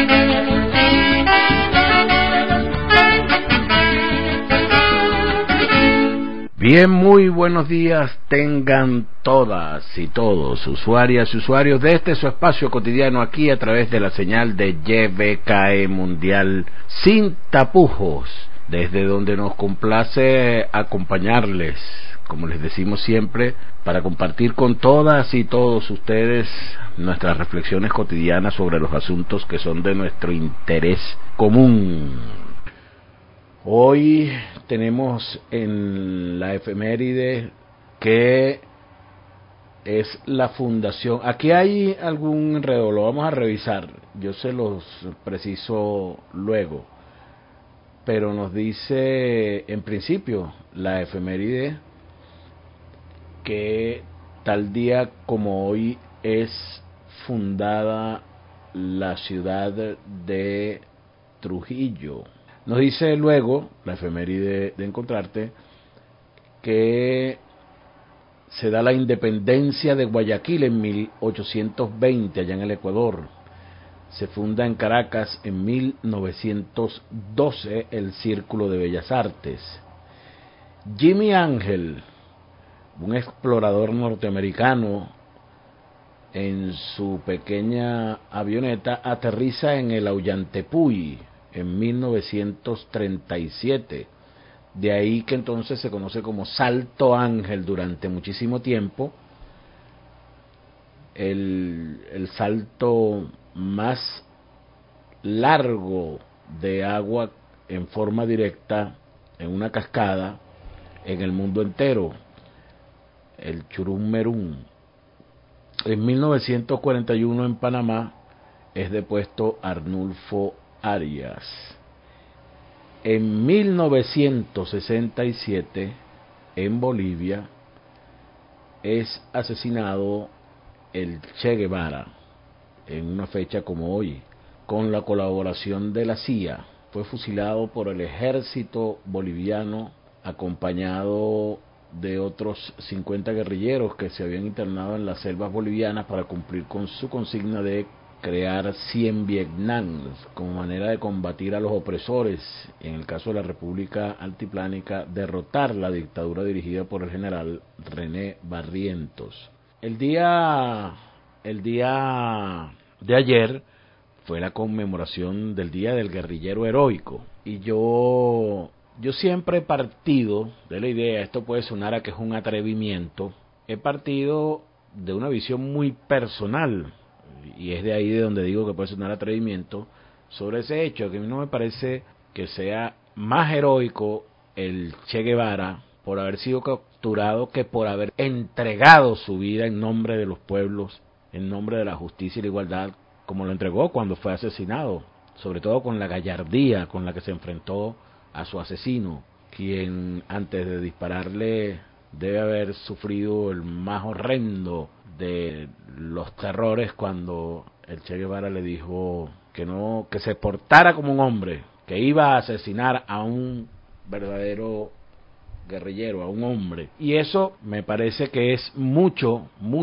Bien, muy buenos días tengan todas y todos, usuarias y usuarios de este su espacio cotidiano aquí a través de la señal de YBKE Mundial sin tapujos, desde donde nos complace acompañarles, como les decimos siempre, para compartir con todas y todos ustedes nuestras reflexiones cotidianas sobre los asuntos que son de nuestro interés común. Hoy tenemos en la efeméride que es la fundación. Aquí hay algún enredo, lo vamos a revisar, yo se los preciso luego, pero nos dice en principio la efeméride que tal día como hoy es fundada la ciudad de Trujillo. Nos dice luego, la efeméride de encontrarte, que se da la independencia de Guayaquil en 1820, allá en el Ecuador. Se funda en Caracas en 1912 el Círculo de Bellas Artes. Jimmy Ángel, un explorador norteamericano, en su pequeña avioneta aterriza en el Ollantaytambo en 1937. De ahí que entonces se conoce como Salto Ángel durante muchísimo tiempo. El salto más largo de agua en forma directa en una cascada en el mundo entero, el Churum Merum. En 1941 en Panamá es depuesto Arnulfo Arias. En 1967 en Bolivia es asesinado el Che Guevara en una fecha como hoy, con la colaboración de la CIA. Fue fusilado por el ejército boliviano acompañado de otros 50 guerrilleros que se habían internado en las selvas bolivianas para cumplir con su consigna de crear 100 Vietnams como manera de combatir a los opresores, en el caso de la República Altiplánica, derrotar la dictadura dirigida por el general René Barrientos. El día de ayer fue la conmemoración del Día del Guerrillero Heroico, y yo siempre he partido de la idea, esto puede sonar a que es un atrevimiento, he partido de una visión muy personal, y es de ahí de donde digo que puede sonar atrevimiento, sobre ese hecho, que a mí no me parece que sea más heroico el Che Guevara por haber sido capturado que por haber entregado su vida en nombre de los pueblos, en nombre de la justicia y la igualdad, como lo entregó cuando fue asesinado, sobre todo con la gallardía con la que se enfrentó a su asesino, quien antes de dispararle debe haber sufrido el más horrendo de los terrores cuando el Che Guevara le dijo que se portara como un hombre, que iba a asesinar a un verdadero guerrillero, a un hombre. Y eso me parece que es mucho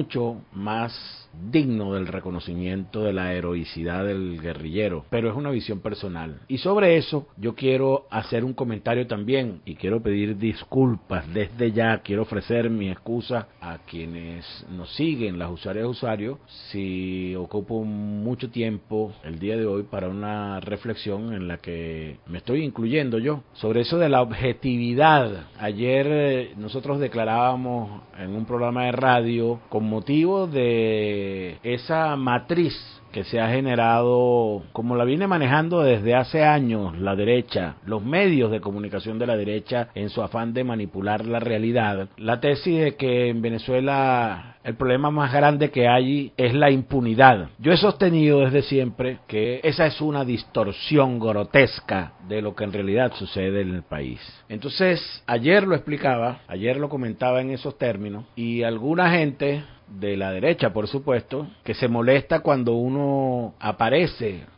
más digno del reconocimiento de la heroicidad del guerrillero, pero es una visión personal. Y sobre eso yo quiero hacer un comentario también, y quiero pedir disculpas desde ya, quiero ofrecer mi excusa a quienes nos siguen, las usuarias y usuarios, si ocupo mucho tiempo el día de hoy para una reflexión en la que me estoy incluyendo yo, sobre eso de la objetividad. Ayer nosotros declarábamos en un programa de radio, con motivo de esa matriz que se ha generado, como la viene manejando desde hace años la derecha, los medios de comunicación de la derecha, en su afán de manipular la realidad, la tesis de que en Venezuela el problema más grande que hay es la impunidad. Yo he sostenido desde siempre que esa es una distorsión grotesca de lo que en realidad sucede en el país. Entonces, ayer lo explicaba, ayer lo comentaba en esos términos, y alguna gente de la derecha, por supuesto, que se molesta cuando uno aparece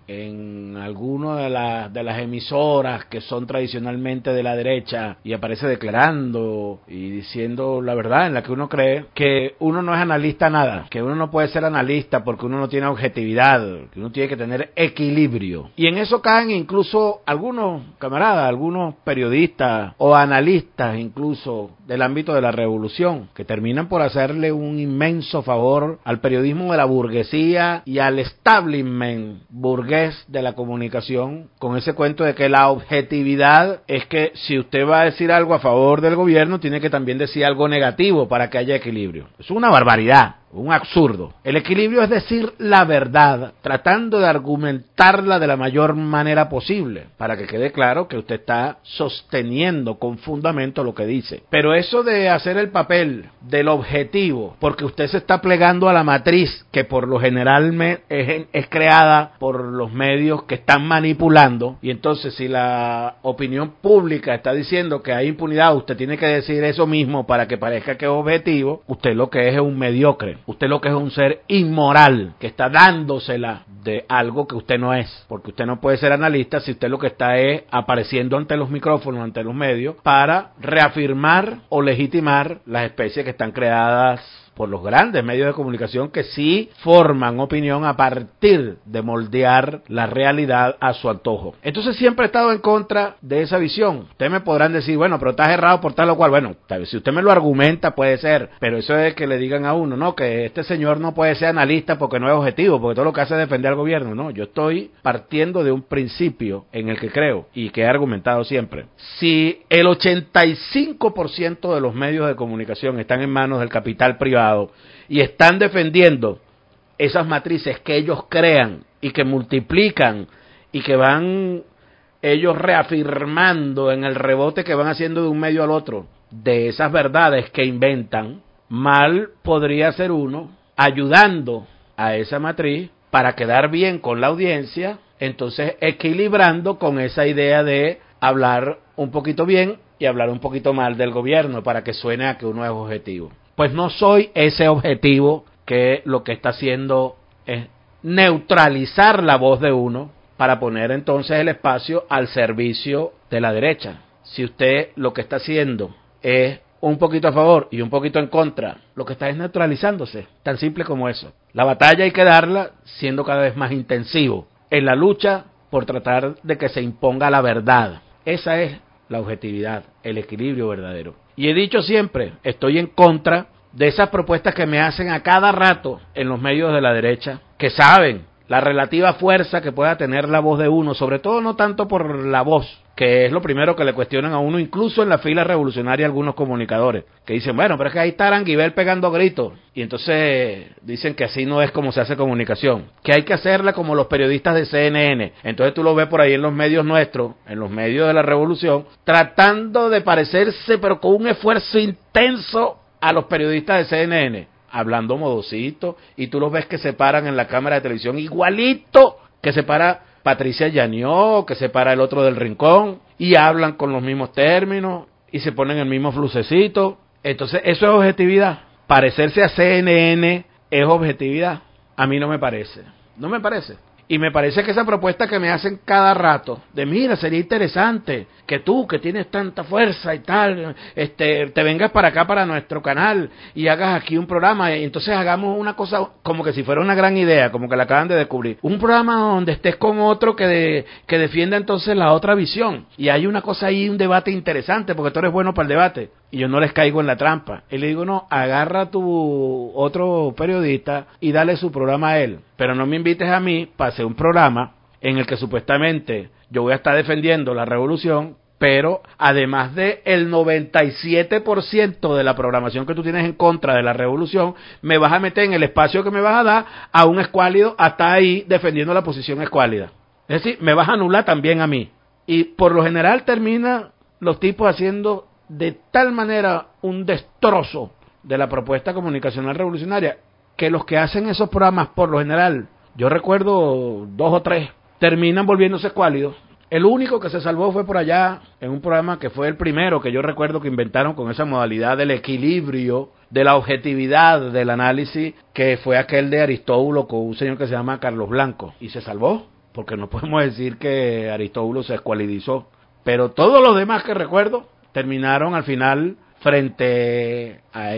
en alguna de las emisoras que son tradicionalmente de la derecha y aparece declarando y diciendo la verdad en la que uno cree, que uno no es analista nada, que uno no puede ser analista porque uno no tiene objetividad, que uno tiene que tener equilibrio. Y en eso caen incluso algunos camaradas, algunos periodistas o analistas incluso del ámbito de la revolución, que terminan por hacerle un inmenso favor al periodismo de la burguesía y al establishment burgués de la comunicación, con ese cuento de que la objetividad es que si usted va a decir algo a favor del gobierno, tiene que también decir algo negativo para que haya equilibrio. Es una barbaridad, un absurdo. El equilibrio es decir la verdad, tratando de argumentarla de la mayor manera posible, para que quede claro que usted está sosteniendo con fundamento lo que dice. Pero eso de hacer el papel del objetivo, porque usted se está plegando a la matriz que por lo general es creada por los medios que están manipulando, y entonces si la opinión pública está diciendo que hay impunidad, usted tiene que decir eso mismo para que parezca que es objetivo. Usted lo que es un mediocre, usted lo que es un ser inmoral, que está dándosela de algo que usted no es, porque usted no puede ser analista si usted lo que está es apareciendo ante los micrófonos, ante los medios, para reafirmar o legitimar las especies que están creadas por los grandes medios de comunicación, que sí forman opinión a partir de moldear la realidad a su antojo. Entonces siempre he estado en contra de esa visión. Ustedes me podrán decir, bueno, pero estás errado por tal o cual. Bueno, tal vez si usted me lo argumenta puede ser, pero eso es que le digan a uno, no, que este señor no puede ser analista porque no es objetivo, porque todo lo que hace es defender al gobierno. No, yo estoy partiendo de un principio en el que creo y que he argumentado siempre. Si el 85% de los medios de comunicación están en manos del capital privado y están defendiendo esas matrices que ellos crean y que multiplican y que van ellos reafirmando en el rebote que van haciendo de un medio al otro de esas verdades que inventan, mal podría ser uno ayudando a esa matriz para quedar bien con la audiencia, entonces equilibrando con esa idea de hablar un poquito bien y hablar un poquito mal del gobierno para que suene a que uno es objetivo. Pues no soy ese objetivo, que lo que está haciendo es neutralizar la voz de uno para poner entonces el espacio al servicio de la derecha. Si usted lo que está haciendo es un poquito a favor y un poquito en contra, lo que está es neutralizándose, tan simple como eso. La batalla hay que darla siendo cada vez más intensivo en la lucha por tratar de que se imponga la verdad. Esa es la objetividad, el equilibrio verdadero. Y he dicho siempre, estoy en contra de esas propuestas que me hacen a cada rato en los medios de la derecha, que saben la relativa fuerza que pueda tener la voz de uno, sobre todo no tanto por la voz, que es lo primero que le cuestionan a uno, incluso en la fila revolucionaria algunos comunicadores, que dicen, bueno, pero es que ahí está Aranguibel pegando gritos, y entonces dicen que así no es como se hace comunicación, que hay que hacerla como los periodistas de CNN. Entonces tú lo ves por ahí en los medios nuestros, en los medios de la revolución, tratando de parecerse, pero con un esfuerzo intenso a los periodistas de CNN, hablando modosito, y tú los ves que se paran en la cámara de televisión igualito que se para Patricia Yanió, que se para el otro del Rincón, y hablan con los mismos términos, y se ponen el mismo flucecito. Entonces, eso es objetividad. Parecerse a CNN es objetividad. A mí no me parece. No me parece. Y me parece que esa propuesta que me hacen cada rato, de mira, sería interesante que tú, que tienes tanta fuerza y tal, te vengas para acá, para nuestro canal, y hagas aquí un programa, y entonces hagamos una cosa como que si fuera una gran idea, como que la acaban de descubrir. Un programa donde estés con otro que defienda entonces la otra visión. Y hay una cosa ahí, un debate interesante, porque tú eres bueno para el debate. Y yo no les caigo en la trampa. Y le digo, no, agarra a tu otro periodista y dale su programa a él. Pero no me invites a mí para hacer un programa en el que supuestamente yo voy a estar defendiendo la revolución, pero además de el 97% de la programación que tú tienes en contra de la revolución, me vas a meter en el espacio que me vas a dar a un escuálido hasta ahí defendiendo la posición escuálida. Es decir, me vas a anular también a mí. Y por lo general termina los tipos haciendo de tal manera un destrozo de la propuesta comunicacional revolucionaria, que los que hacen esos programas, por lo general, yo recuerdo 2 o 3, terminan volviéndose escuálidos. El único que se salvó fue por allá, en un programa que fue el primero que yo recuerdo que inventaron con esa modalidad del equilibrio, de la objetividad del análisis, que fue aquel de Aristóbulo con un señor que se llama Carlos Blanco, y se salvó, porque no podemos decir que Aristóbulo se escualidizó, pero todos los demás que recuerdo terminaron al final frente a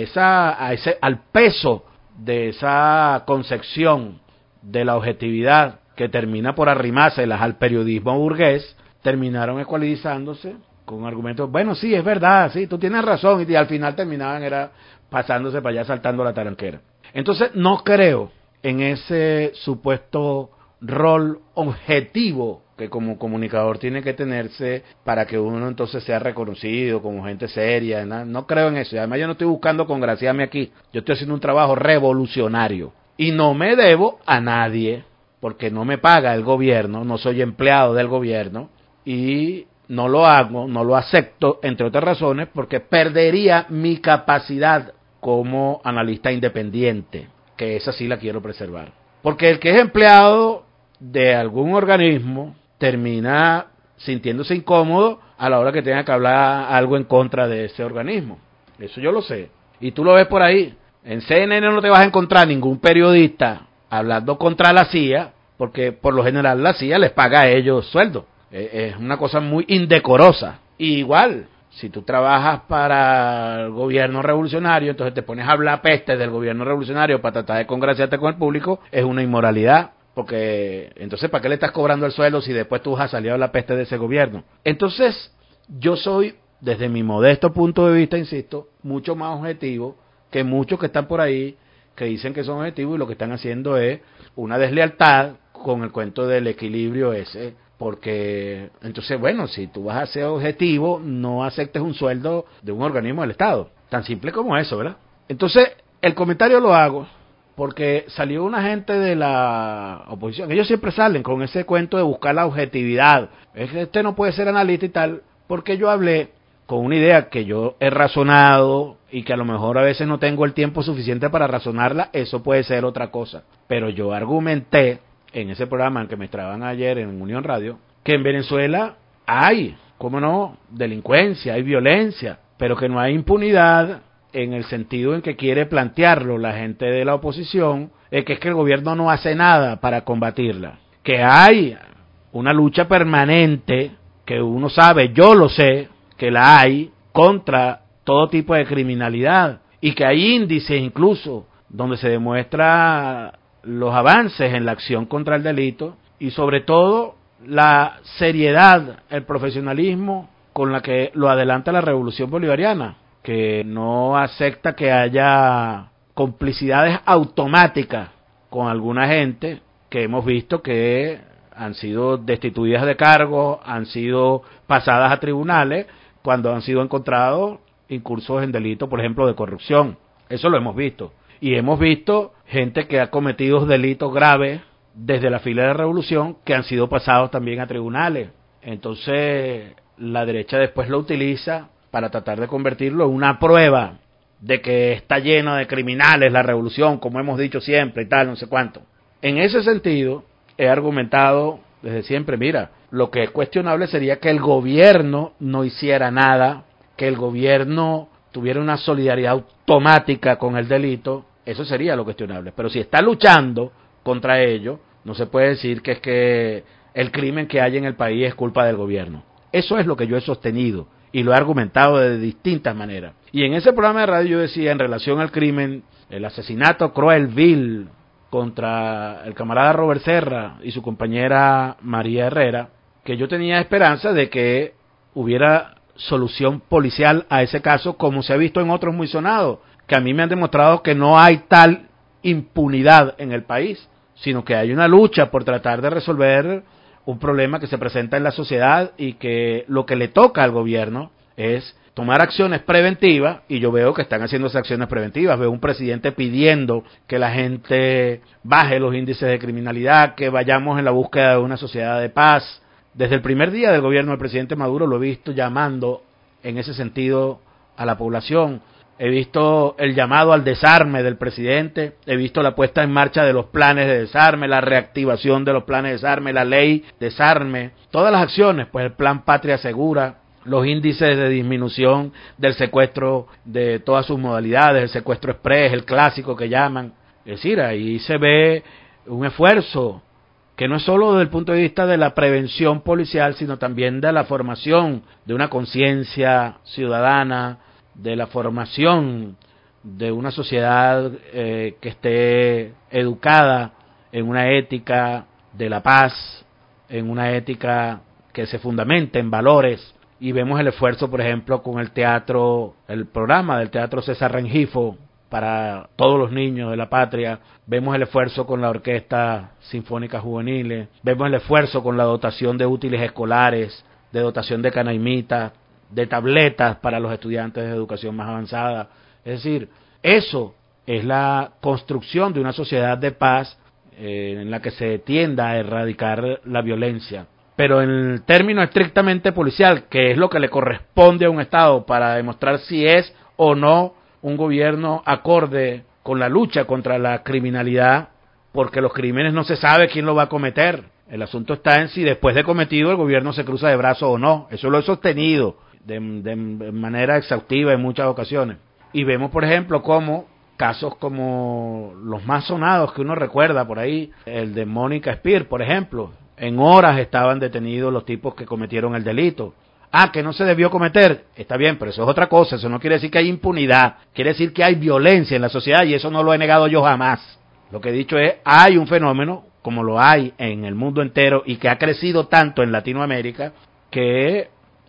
al peso de esa concepción de la objetividad que termina por arrimárselas al periodismo burgués, terminaron escualidizándose con argumentos, bueno, sí, es verdad, sí, tú tienes razón, y al final terminaban era pasándose para allá saltando la taranquera. Entonces no creo en ese supuesto rol objetivo que como comunicador tiene que tenerse para que uno entonces sea reconocido como gente seria. No creo en eso. Además yo no estoy buscando congraciarme aquí. Yo estoy haciendo un trabajo revolucionario y no me debo a nadie porque no me paga el gobierno, no soy empleado del gobierno y no lo hago, no lo acepto, entre otras razones, porque perdería mi capacidad como analista independiente, que esa sí la quiero preservar. Porque el que es empleado de algún organismo termina sintiéndose incómodo a la hora que tenga que hablar algo en contra de ese organismo. Eso yo lo sé. Y tú lo ves por ahí. En CNN no te vas a encontrar ningún periodista hablando contra la CIA, porque por lo general la CIA les paga a ellos sueldo. Es una cosa muy indecorosa. Y igual, si tú trabajas para el gobierno revolucionario, entonces te pones a hablar peste del gobierno revolucionario para tratar de congraciarte con el público, es una inmoralidad. Porque entonces, ¿para qué le estás cobrando el sueldo si después tú has salido a la peste de ese gobierno? Entonces, yo soy, desde mi modesto punto de vista, insisto, mucho más objetivo que muchos que están por ahí, que dicen que son objetivos y lo que están haciendo es una deslealtad con el cuento del equilibrio ese. Porque, entonces, bueno, si tú vas a ser objetivo, no aceptes un sueldo de un organismo del Estado. Tan simple como eso, ¿verdad? Entonces, el comentario lo hago porque salió una gente de la oposición. Ellos siempre salen con ese cuento de buscar la objetividad. Es que usted no puede ser analista y tal, porque yo hablé con una idea que yo he razonado y que a lo mejor a veces no tengo el tiempo suficiente para razonarla, eso puede ser otra cosa. Pero yo argumenté en ese programa en que me estaban ayer en Unión Radio, que en Venezuela hay, cómo no, delincuencia, hay violencia, pero que no hay impunidad en el sentido en que quiere plantearlo la gente de la oposición, que es que el gobierno no hace nada para combatirla, que hay una lucha permanente, que uno sabe, yo lo sé, que la hay, contra todo tipo de criminalidad, y que hay índices incluso donde se demuestra los avances en la acción contra el delito, y sobre todo la seriedad, el profesionalismo con la que lo adelanta la revolución bolivariana, que no acepta que haya complicidades automáticas con alguna gente que hemos visto que han sido destituidas de cargos, han sido pasadas a tribunales cuando han sido encontrados incursos en delitos, por ejemplo, de corrupción. Eso lo hemos visto. Y hemos visto gente que ha cometido delitos graves desde la fila de la revolución que han sido pasados también a tribunales. Entonces, la derecha después lo utiliza para tratar de convertirlo en una prueba de que está llena de criminales la revolución, como hemos dicho siempre y tal, no sé cuánto. En ese sentido, he argumentado desde siempre, mira, lo que es cuestionable sería que el gobierno no hiciera nada, que el gobierno tuviera una solidaridad automática con el delito, eso sería lo cuestionable. Pero si está luchando contra ello, no se puede decir que es que el crimen que hay en el país es culpa del gobierno. Eso es lo que yo he sostenido y lo he argumentado de distintas maneras. Y en ese programa de radio yo decía, en relación al crimen, el asesinato cruel, vil, contra el camarada Robert Serra y su compañera María Herrera, que yo tenía esperanza de que hubiera solución policial a ese caso, como se ha visto en otros muy sonados, que a mí me han demostrado que no hay tal impunidad en el país, sino que hay una lucha por tratar de resolver un problema que se presenta en la sociedad y que lo que le toca al gobierno es tomar acciones preventivas, y yo veo que están haciendo esas acciones preventivas. Veo un presidente pidiendo que la gente baje los índices de criminalidad, que vayamos en la búsqueda de una sociedad de paz. Desde el primer día del gobierno del presidente Maduro lo he visto llamando en ese sentido a la población. He visto el llamado al desarme del presidente, he visto la puesta en marcha de los planes de desarme, la reactivación de los planes de desarme, la ley desarme, todas las acciones, pues el plan Patria Segura, los índices de disminución del secuestro de todas sus modalidades, el secuestro express, el clásico que llaman. Es decir, ahí se ve un esfuerzo que no es solo desde el punto de vista de la prevención policial, sino también de la formación de una conciencia ciudadana, de la formación de una sociedad que esté educada en una ética de la paz, en una ética que se fundamente en valores. Y vemos el esfuerzo, por ejemplo, con el teatro, el programa del Teatro César Rengifo para todos los niños de la patria. Vemos el esfuerzo con la Orquesta Sinfónica Juvenil, vemos el esfuerzo con la dotación de útiles escolares, de dotación de canaimitas, de tabletas para los estudiantes de educación más avanzada. Es decir, eso es la construcción de una sociedad de paz en la que se tienda a erradicar la violencia. Pero en el término estrictamente policial, que es lo que le corresponde a un Estado para demostrar si es o no un gobierno acorde con la lucha contra la criminalidad, porque los crímenes no se sabe quién lo va a cometer. El asunto está en si después de cometido el gobierno se cruza de brazos o no. Eso lo he sostenido de manera exhaustiva en muchas ocasiones. Y vemos, por ejemplo, cómo casos como los más sonados que uno recuerda por ahí, el de Mónica Spear, por ejemplo, en horas estaban detenidos los tipos que cometieron el delito. Ah, que no se debió cometer, está bien, pero eso es otra cosa, eso no quiere decir que hay impunidad, quiere decir que hay violencia en la sociedad y eso no lo he negado yo jamás. Lo que he dicho es, hay un fenómeno, como lo hay en el mundo entero y que ha crecido tanto en Latinoamérica, que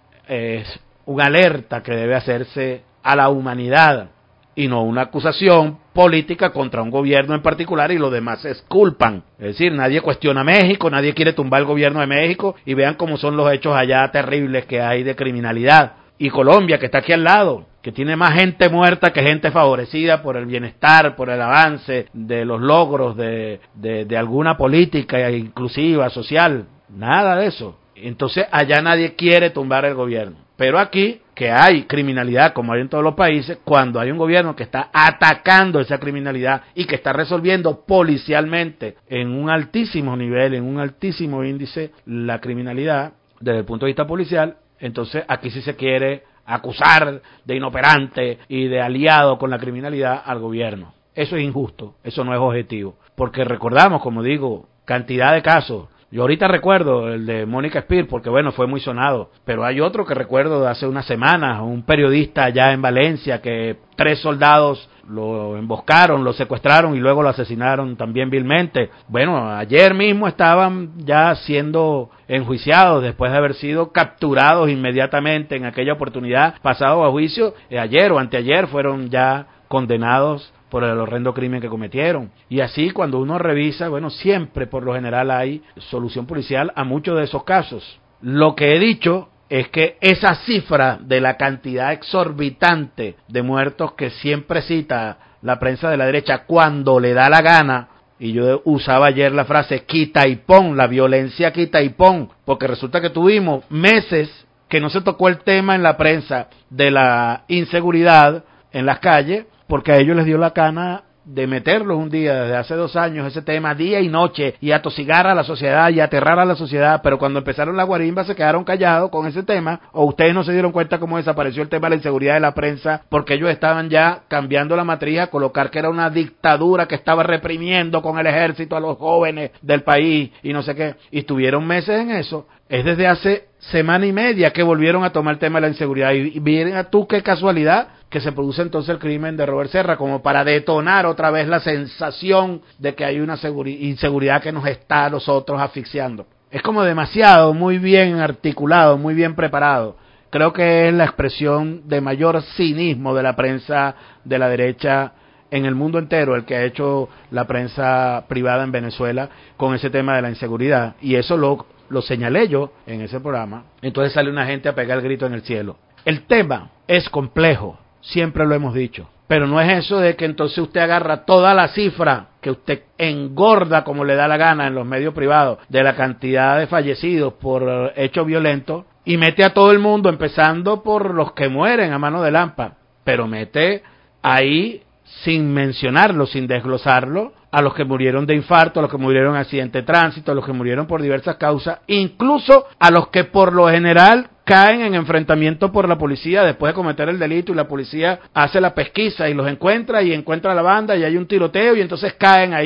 es una alerta que debe hacerse a la humanidad y no una acusación política contra un gobierno en particular y los demás se exculpan. Es decir, nadie cuestiona México, nadie quiere tumbar el gobierno de México y vean cómo son los hechos allá terribles que hay de criminalidad. Y Colombia, que está aquí al lado, que tiene más gente muerta que gente favorecida por el bienestar, por el avance de los logros de alguna política inclusiva, social, nada de eso. Entonces allá nadie quiere tumbar el gobierno. Pero aquí, que hay criminalidad como hay en todos los países, cuando hay un gobierno que está atacando esa criminalidad y que está resolviendo policialmente en un altísimo nivel, en un altísimo índice, la criminalidad desde el punto de vista policial, entonces aquí sí se quiere acusar de inoperante y de aliado con la criminalidad al gobierno. Eso es injusto, eso no es objetivo, porque recordamos, como digo, cantidad de casos. Yo ahorita recuerdo el de Mónica Spear, porque bueno, fue muy sonado, pero hay otro que recuerdo de hace unas semanas, un periodista allá en Valencia que 3 soldados lo emboscaron, lo secuestraron y luego lo asesinaron también vilmente. Bueno, ayer mismo estaban ya siendo enjuiciados después de haber sido capturados inmediatamente en aquella oportunidad, pasados a juicio, ayer o anteayer fueron ya condenados por el horrendo crimen que cometieron. Y así cuando uno revisa, bueno, siempre por lo general hay solución policial a muchos de esos casos. Lo que he dicho es que esa cifra de la cantidad exorbitante de muertos que siempre cita la prensa de la derecha cuando le da la gana, y yo usaba ayer la frase quita y pon, la violencia quita y pon, porque resulta que tuvimos meses que no se tocó el tema en la prensa de la inseguridad en las calles, porque a ellos les dio la gana de meterlos un día, desde hace 2 años, ese tema día y noche, y atosigar a la sociedad y aterrar a la sociedad, pero cuando empezaron la guarimba se quedaron callados con ese tema, o ustedes no se dieron cuenta cómo desapareció el tema de la inseguridad de la prensa, porque ellos estaban ya cambiando la matriz a colocar que era una dictadura que estaba reprimiendo con el ejército a los jóvenes del país, y no sé qué, y estuvieron meses en eso. Es desde hace semana y media que volvieron a tomar el tema de la inseguridad, y miren a tú qué casualidad que se produce entonces el crimen de Robert Serra, como para detonar otra vez la sensación de que hay una inseguridad que nos está a nosotros asfixiando. Es como demasiado, muy bien articulado, muy bien preparado. Creo que es la expresión de mayor cinismo de la prensa de la derecha en el mundo entero, el que ha hecho la prensa privada en Venezuela con ese tema de la inseguridad. Y eso lo señalé yo en ese programa. Entonces sale una gente a pegar el grito en el cielo. El tema es complejo. Siempre lo hemos dicho, pero no es eso de que entonces usted agarra toda la cifra que usted engorda como le da la gana en los medios privados de la cantidad de fallecidos por hechos violentos y mete a todo el mundo, empezando por los que mueren a mano de Lampa, pero mete ahí sin mencionarlo, sin desglosarlo, a los que murieron de infarto, a los que murieron en accidente de tránsito, a los que murieron por diversas causas, incluso a los que por lo general caen en enfrentamiento por la policía después de cometer el delito y la policía hace la pesquisa y los encuentra y encuentra a la banda y hay un tiroteo y entonces caen ahí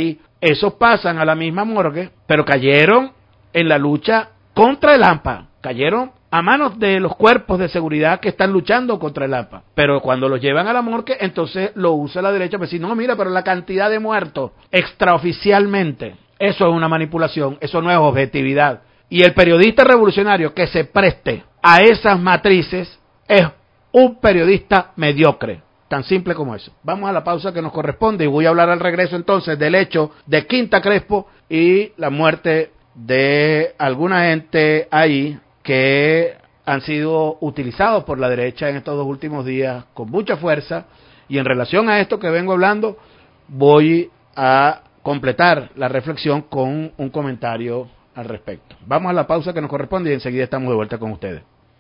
esos pasan a la misma morgue, pero cayeron en la lucha contra el AMPA, cayeron a manos de los cuerpos de seguridad que están luchando contra el AMPA. Pero cuando los llevan a la morgue, entonces lo usa la derecha para decir, no, mira, pero la cantidad de muertos extraoficialmente, eso es una manipulación, eso no es objetividad. Y el periodista revolucionario que se preste a esas matrices es un periodista mediocre. Tan simple como eso. Vamos a la pausa que nos corresponde y voy a hablar al regreso entonces del hecho de Quinta Crespo y la muerte de alguna gente ahí que han sido utilizados por la derecha en estos 2 últimos días con mucha fuerza. Y en relación a esto que vengo hablando, voy a completar la reflexión con un comentario al respecto. Vamos a la pausa que nos corresponde y enseguida estamos de vuelta con ustedes.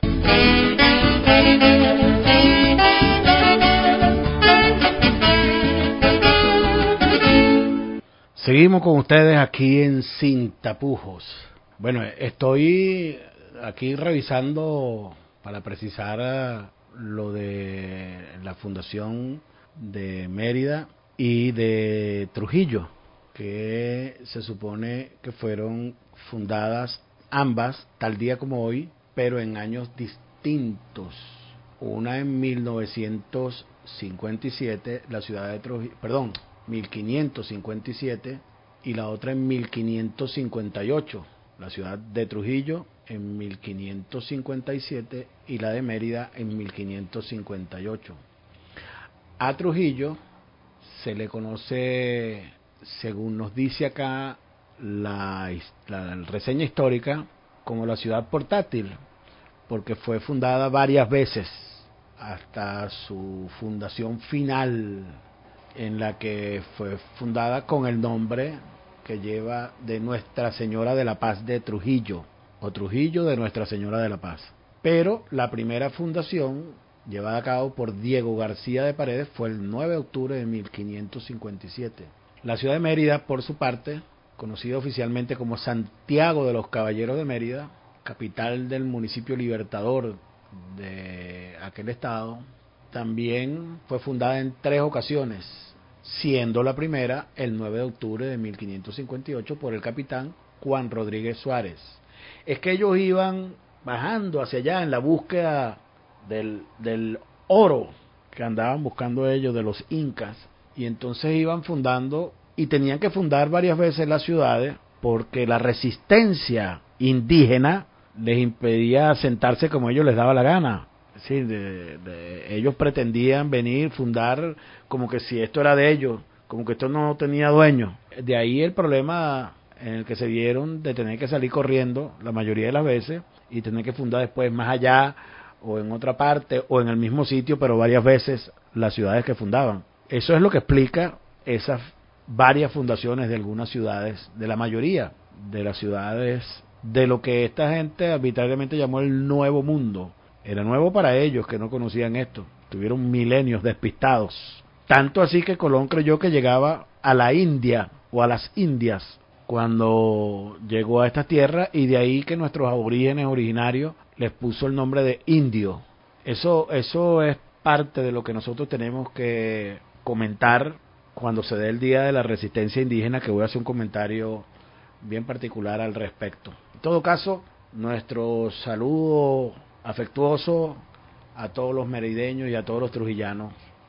Seguimos con ustedes aquí en Sin Tapujos. Bueno, estoy aquí revisando para precisar lo de la fundación de Mérida y de Trujillo, que se supone que fueron fundadas ambas tal día como hoy, pero en años distintos. Una en 1957, la ciudad de Trujillo, 1557, y la otra en 1558, la ciudad de Trujillo en 1557 y la de Mérida en 1558. A Trujillo se le conoce, según nos dice acá la reseña histórica, como la ciudad portátil, porque fue fundada varias veces hasta su fundación final, en la que fue fundada con el nombre que lleva de Nuestra Señora de la Paz de Trujillo, o Trujillo de Nuestra Señora de la Paz. Pero la primera fundación, llevada a cabo por Diego García de Paredes, fue el 9 de octubre de 1557. La ciudad de Mérida, por su parte, conocida oficialmente como Santiago de los Caballeros de Mérida, capital del municipio Libertador de aquel estado, también fue fundada en 3 ocasiones, siendo la primera el 9 de octubre de 1558 por el capitán Juan Rodríguez Suárez. Es que ellos iban bajando hacia allá en la búsqueda del oro que andaban buscando ellos de los incas, y entonces iban fundando y tenían que fundar varias veces las ciudades porque la resistencia indígena les impedía asentarse como ellos les daba la gana. Sí, ellos pretendían venir, fundar como que si esto era de ellos, como que esto no tenía dueño. De ahí el problema en el que se vieron de tener que salir corriendo la mayoría de las veces y tener que fundar después más allá o en otra parte o en el mismo sitio, pero varias veces las ciudades que fundaban. Eso es lo que explica esas varias fundaciones de algunas ciudades, de la mayoría de las ciudades de lo que esta gente arbitrariamente llamó el Nuevo Mundo. Era nuevo para ellos, que no conocían esto. Tuvieron milenios despistados. Tanto así que Colón creyó que llegaba a la India o a las Indias cuando llegó a esta tierra, y de ahí que nuestros aborígenes originarios les puso el nombre de indio. Eso es parte de lo que nosotros tenemos que comentar cuando se dé el Día de la Resistencia Indígena, que voy a hacer un comentario bien particular al respecto. En todo caso, nuestro saludo afectuoso a todos los merideños y a todos los trujillanos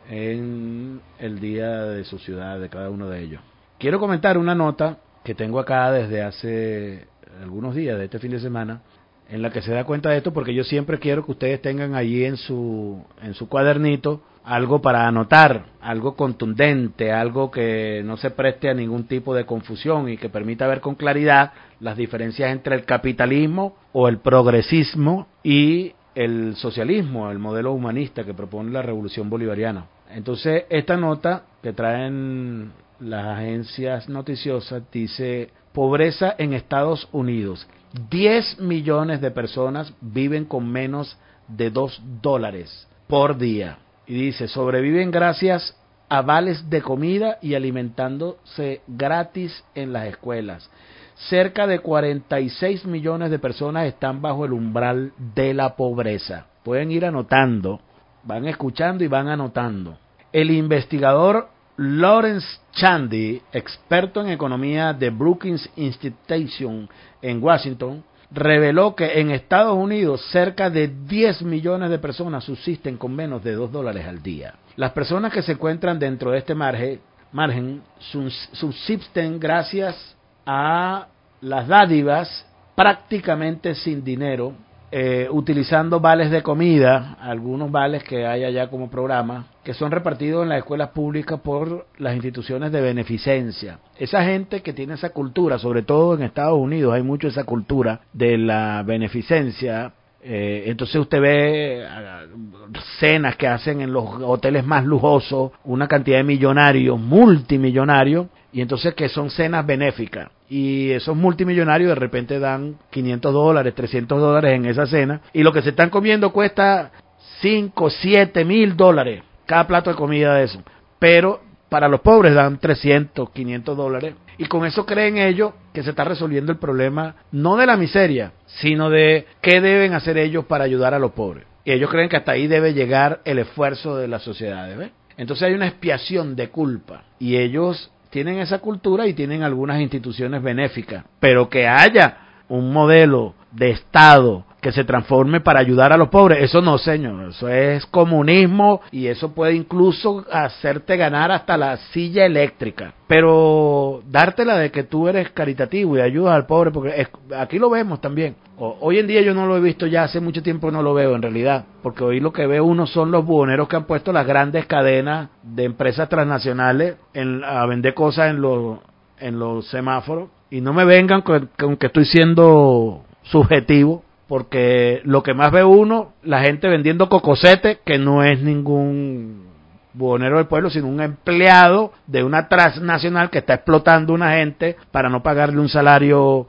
en el día de su ciudad, de cada uno de ellos. Quiero comentar una nota que tengo acá desde hace algunos días, de este fin de semana, en la que se da cuenta de esto, porque yo siempre quiero que ustedes tengan allí en su cuadernito algo para anotar, algo contundente, algo que no se preste a ningún tipo de confusión y que permita ver con claridad las diferencias entre el capitalismo o el progresismo y el socialismo, el modelo humanista que propone la revolución bolivariana. Entonces, esta nota que traen las agencias noticiosas dice: pobreza en Estados Unidos. 10 millones de personas viven con menos de $2 por día. Y dice, sobreviven gracias a vales de comida y alimentándose gratis en las escuelas. Cerca de 46 millones de personas están bajo el umbral de la pobreza. Pueden ir anotando, van escuchando y van anotando. El investigador Lawrence Chandy, experto en economía de Brookings Institution en Washington, reveló que en Estados Unidos cerca de 10 millones de personas subsisten con menos de $2 al día. Las personas que se encuentran dentro de este margen subsisten gracias a las dádivas prácticamente sin dinero, utilizando vales de comida, algunos vales que hay allá como programa, que son repartidos en las escuelas públicas por las instituciones de beneficencia. Esa gente que tiene esa cultura, sobre todo en Estados Unidos hay mucho esa cultura de la beneficencia. Entonces usted ve cenas que hacen en los hoteles más lujosos, una cantidad de millonarios, multimillonarios, y entonces que son cenas benéficas. Y esos multimillonarios de repente dan $500, $300 en esa cena, y lo que se están comiendo cuesta $5, $7,000 cada plato de comida de eso. Pero para los pobres dan $300, $500, y con eso creen ellos que se está resolviendo el problema, no de la miseria, sino de qué deben hacer ellos para ayudar a los pobres. Y ellos creen que hasta ahí debe llegar el esfuerzo de las sociedades, ¿ves? Entonces hay una expiación de culpa, y ellos tienen esa cultura y tienen algunas instituciones benéficas, pero que haya un modelo de Estado que se transforme para ayudar a los pobres, eso no, señor, eso es comunismo, y eso puede incluso hacerte ganar hasta la silla eléctrica, pero dártela de que tú eres caritativo y ayudas al pobre, porque aquí lo vemos también. Hoy en día yo no lo he visto, ya hace mucho tiempo no lo veo en realidad, porque hoy lo que ve uno son los buhoneros que han puesto las grandes cadenas de empresas transnacionales a vender cosas en los semáforos, y no me vengan con que estoy siendo subjetivo, porque lo que más ve uno, la gente vendiendo cocosete, que no es ningún buhonero del pueblo, sino un empleado de una transnacional que está explotando a una gente para no pagarle un salario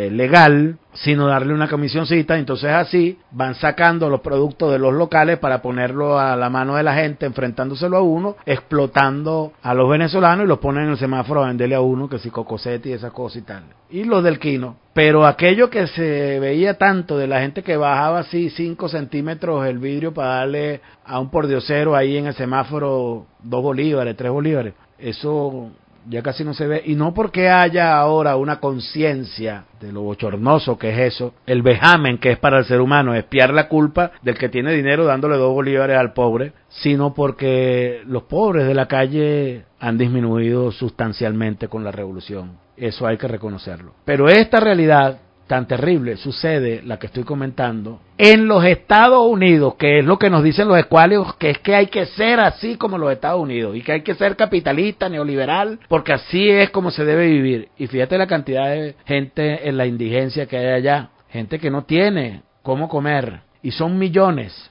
legal, sino darle una comisioncita. Entonces así van sacando los productos de los locales para ponerlo a la mano de la gente, enfrentándoselo a uno, explotando a los venezolanos, y los ponen en el semáforo a venderle a uno que si cocosete y esa cosa y tal. Y los del quino. Pero aquello que se veía tanto de la gente que bajaba así 5 centímetros el vidrio para darle a un pordiosero ahí en el semáforo 2 bolívares, 3 bolívares, eso ya casi no se ve, y no porque haya ahora una conciencia de lo bochornoso que es eso, el vejamen que es para el ser humano, espiar la culpa del que tiene dinero dándole 2 bolívares al pobre, sino porque los pobres de la calle han disminuido sustancialmente con la revolución. Eso hay que reconocerlo. Pero esta realidad tan terrible sucede, la que estoy comentando, en los Estados Unidos, que es lo que nos dicen los escuálidos, que es que hay que ser así como los Estados Unidos, y que hay que ser capitalista, neoliberal, porque así es como se debe vivir. Y fíjate la cantidad de gente en la indigencia que hay allá, gente que no tiene cómo comer, y son millones.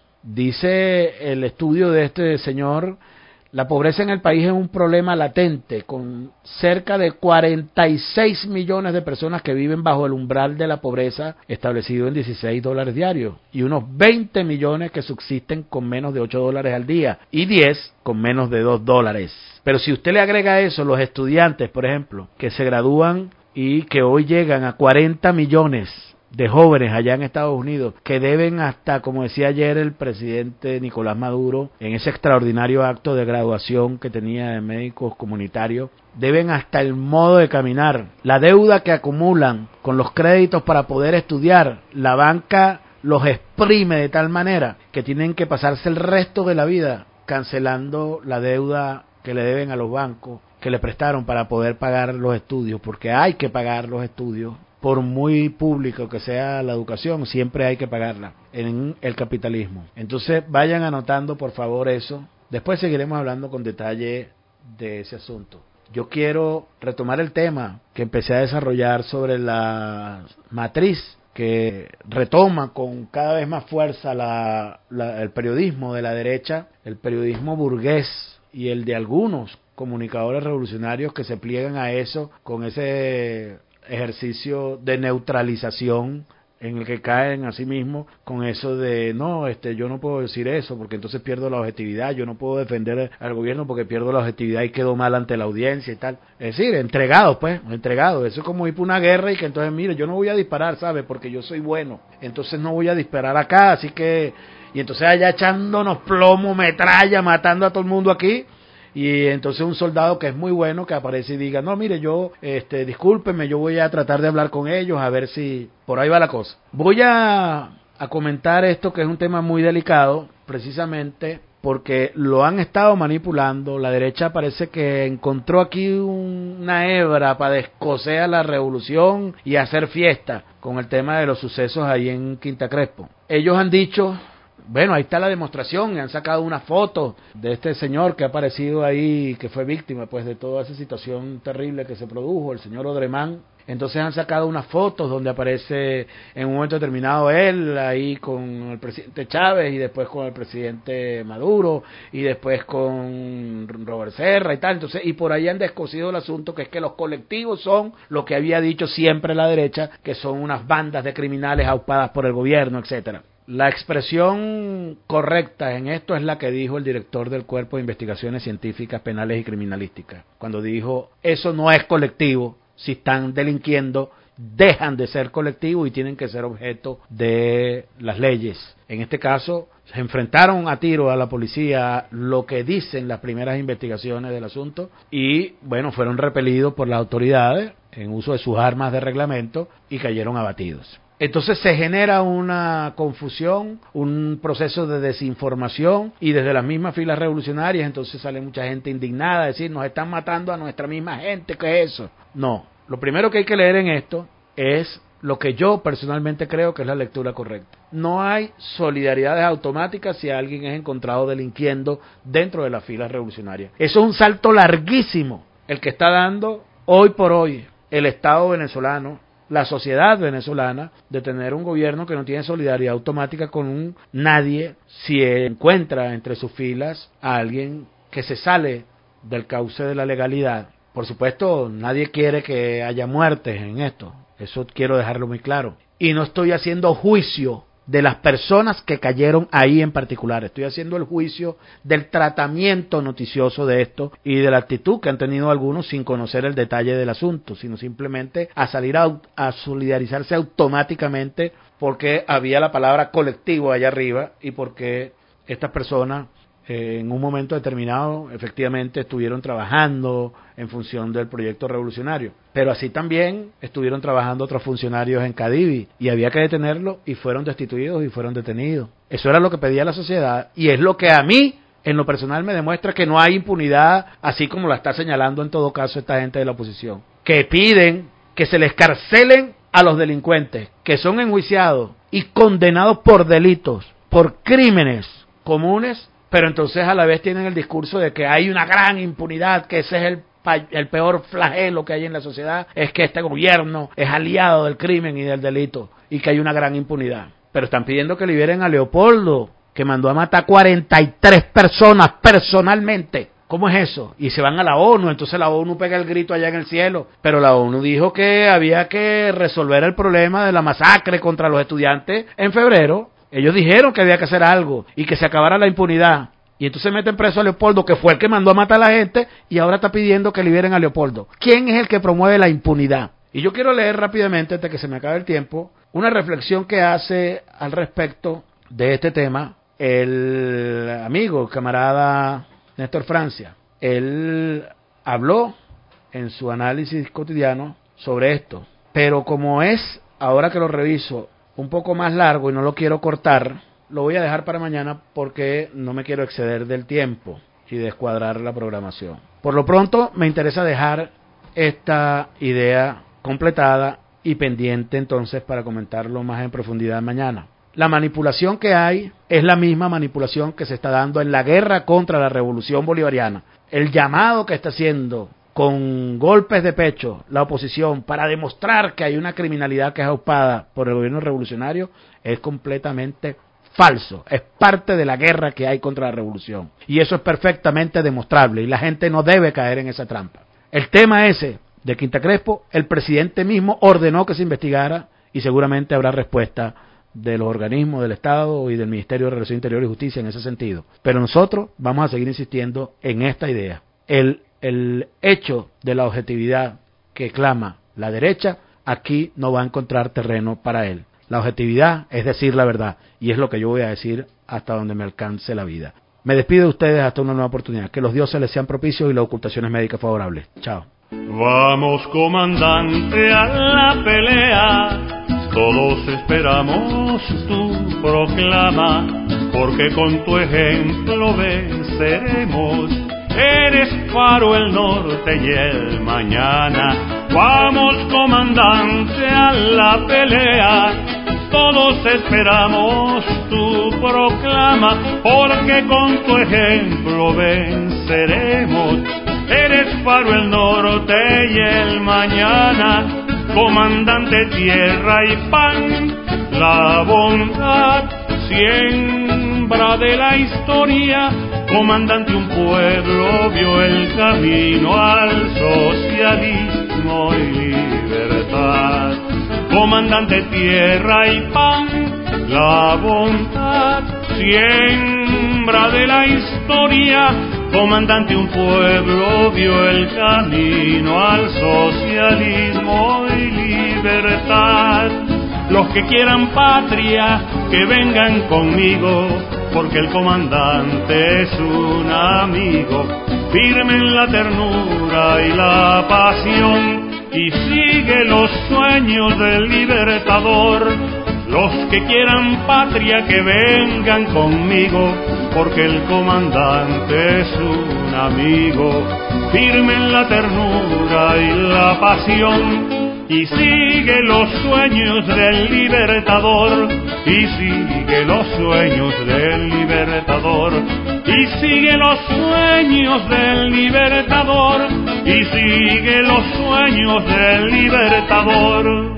Dice el estudio de este señor, la pobreza en el país es un problema latente, con cerca de 46 millones de personas que viven bajo el umbral de la pobreza establecido en $16 diarios, y unos 20 millones que subsisten con menos de $8 al día, y 10 con menos de $2. Pero si usted le agrega a eso los estudiantes, por ejemplo, que se gradúan y que hoy llegan a 40 millones de jóvenes allá en Estados Unidos, que deben hasta, como decía ayer el presidente Nicolás Maduro, en ese extraordinario acto de graduación que tenía de médicos comunitarios, deben hasta el modo de caminar, la deuda que acumulan con los créditos para poder estudiar, la banca los exprime de tal manera que tienen que pasarse el resto de la vida cancelando la deuda que le deben a los bancos que le prestaron para poder pagar los estudios, porque hay que pagar los estudios. Por muy público que sea la educación, siempre hay que pagarla en el capitalismo. Entonces vayan anotando por favor eso. Después seguiremos hablando con detalle de ese asunto. Yo quiero retomar el tema que empecé a desarrollar sobre la matriz que retoma con cada vez más fuerza el periodismo de la derecha, el periodismo burgués y el de algunos comunicadores revolucionarios que se pliegan a eso con ese ejercicio de neutralización en el que caen a sí mismos con eso de no, yo no puedo decir eso porque entonces pierdo la objetividad, yo no puedo defender al gobierno porque pierdo la objetividad y quedo mal ante la audiencia y tal. Es decir, entregados, eso es como ir por una guerra y que entonces, mire, yo no voy a disparar, ¿sabe? Porque yo soy bueno, entonces no voy a disparar acá, así que, y entonces allá echándonos plomo, metralla, matando a todo el mundo aquí, y entonces un soldado que es muy bueno que aparece y diga, no, mire, yo, discúlpeme, yo voy a tratar de hablar con ellos a ver si por ahí va la cosa. Voy a comentar esto, que es un tema muy delicado, precisamente porque lo han estado manipulando. La derecha parece que encontró aquí una hebra para descoser la revolución y hacer fiesta con el tema de los sucesos ahí en Quinta Crespo. Ellos han dicho, bueno, ahí está la demostración, han sacado una foto de este señor que ha aparecido ahí, que fue víctima pues de toda esa situación terrible que se produjo, el señor Odremán. Entonces han sacado unas fotos donde aparece en un momento determinado él ahí con el presidente Chávez y después con el presidente Maduro y después con Robert Serra y tal. Entonces, y por ahí han descosido el asunto, que es que los colectivos son lo que había dicho siempre la derecha, que son unas bandas de criminales aupadas por el gobierno, etcétera. La expresión correcta en esto es la que dijo el director del Cuerpo de Investigaciones Científicas, Penales y Criminalísticas, cuando dijo, eso no es colectivo. Si están delinquiendo, dejan de ser colectivos y tienen que ser objeto de las leyes. En este caso, se enfrentaron a tiro a la policía, lo que dicen las primeras investigaciones del asunto, y bueno, fueron repelidos por las autoridades en uso de sus armas de reglamento y cayeron abatidos. Entonces se genera una confusión, un proceso de desinformación, y desde las mismas filas revolucionarias entonces sale mucha gente indignada a decir, nos están matando a nuestra misma gente, ¿qué es eso? No, lo primero que hay que leer en esto es lo que yo personalmente creo que es la lectura correcta. No hay solidaridades automáticas si alguien es encontrado delinquiendo dentro de las filas revolucionarias. Eso es un salto larguísimo el que está dando hoy por hoy el Estado venezolano, la sociedad venezolana, de tener un gobierno que no tiene solidaridad automática con nadie si encuentra entre sus filas a alguien que se sale del cauce de la legalidad. Por supuesto, nadie quiere que haya muertes en esto, eso quiero dejarlo muy claro. Y no estoy haciendo juicio de las personas que cayeron ahí en particular, estoy haciendo el juicio del tratamiento noticioso de esto y de la actitud que han tenido algunos sin conocer el detalle del asunto, sino simplemente a salir a solidarizarse automáticamente porque había la palabra colectivo allá arriba y porque estas personas en un momento determinado efectivamente estuvieron trabajando en función del proyecto revolucionario, pero así también estuvieron trabajando otros funcionarios en Cadivi y había que detenerlo y fueron destituidos y fueron detenidos. Eso era lo que pedía la sociedad y es lo que a mí en lo personal me demuestra que no hay impunidad, así como la está señalando en todo caso esta gente de la oposición, que piden que se les carcelen a los delincuentes que son enjuiciados y condenados por delitos, por crímenes comunes, pero entonces a la vez tienen el discurso de que hay una gran impunidad, que ese es el peor flagelo que hay en la sociedad, es que este gobierno es aliado del crimen y del delito y que hay una gran impunidad. Pero están pidiendo que liberen a Leopoldo, que mandó a matar 43 personas personalmente. ¿Cómo es eso? Y se van a la ONU, entonces la ONU pega el grito allá en el cielo, pero la ONU dijo que había que resolver el problema de la masacre contra los estudiantes en febrero. Ellos dijeron que había que hacer algo y que se acabara la impunidad. Y entonces meten preso a Leopoldo, que fue el que mandó a matar a la gente, y ahora está pidiendo que liberen a Leopoldo. ¿Quién es el que promueve la impunidad? Y yo quiero leer rápidamente, antes de que se me acabe el tiempo, una reflexión que hace al respecto de este tema el amigo, camarada Néstor Francia. Él habló en su análisis cotidiano sobre esto, pero como es, ahora que lo reviso, un poco más largo y no lo quiero cortar, lo voy a dejar para mañana porque no me quiero exceder del tiempo y descuadrar la programación. Por lo pronto me interesa dejar esta idea completada y pendiente entonces para comentarlo más en profundidad mañana. La manipulación que hay es la misma manipulación que se está dando en la guerra contra la revolución bolivariana. El llamado que está haciendo con golpes de pecho la oposición para demostrar que hay una criminalidad que es aupada por el gobierno revolucionario es completamente falso, es parte de la guerra que hay contra la revolución y eso es perfectamente demostrable y la gente no debe caer en esa trampa. El tema ese de Quinta Crespo, el presidente mismo ordenó que se investigara y seguramente habrá respuesta de los organismos del Estado y del Ministerio de Relaciones Interiores y Justicia en ese sentido, pero nosotros vamos a seguir insistiendo en esta idea. El hecho de la objetividad que clama la derecha, aquí no va a encontrar terreno para él. La objetividad es decir la verdad, y es lo que yo voy a decir hasta donde me alcance la vida. Me despido de ustedes hasta una nueva oportunidad. Que los dioses les sean propicios y las ocultaciones médicas favorables. Chao. Vamos, comandante, a la pelea. Todos esperamos tu proclama, porque con tu ejemplo venceremos. Eres faro, el norte y el mañana. Vamos, comandante, a la pelea. Todos esperamos tu proclama, porque con tu ejemplo venceremos. Eres faro, el norte y el mañana, comandante, tierra y pan, la bondad, siembra de la historia, comandante, un pueblo vio el camino al socialismo y libertad. Comandante, tierra y pan, la bondad, siembra de la historia, comandante, un pueblo vio el camino al socialismo y libertad. Los que quieran patria, que vengan conmigo, porque el comandante es un amigo, firme en la ternura y la pasión, y sigue los sueños del libertador. Los que quieran patria, que vengan conmigo, porque el comandante es un amigo, firme en la ternura y la pasión, y sigue los sueños del libertador, y sigue los sueños del libertador, y sigue los sueños del libertador, y sigue los sueños del libertador.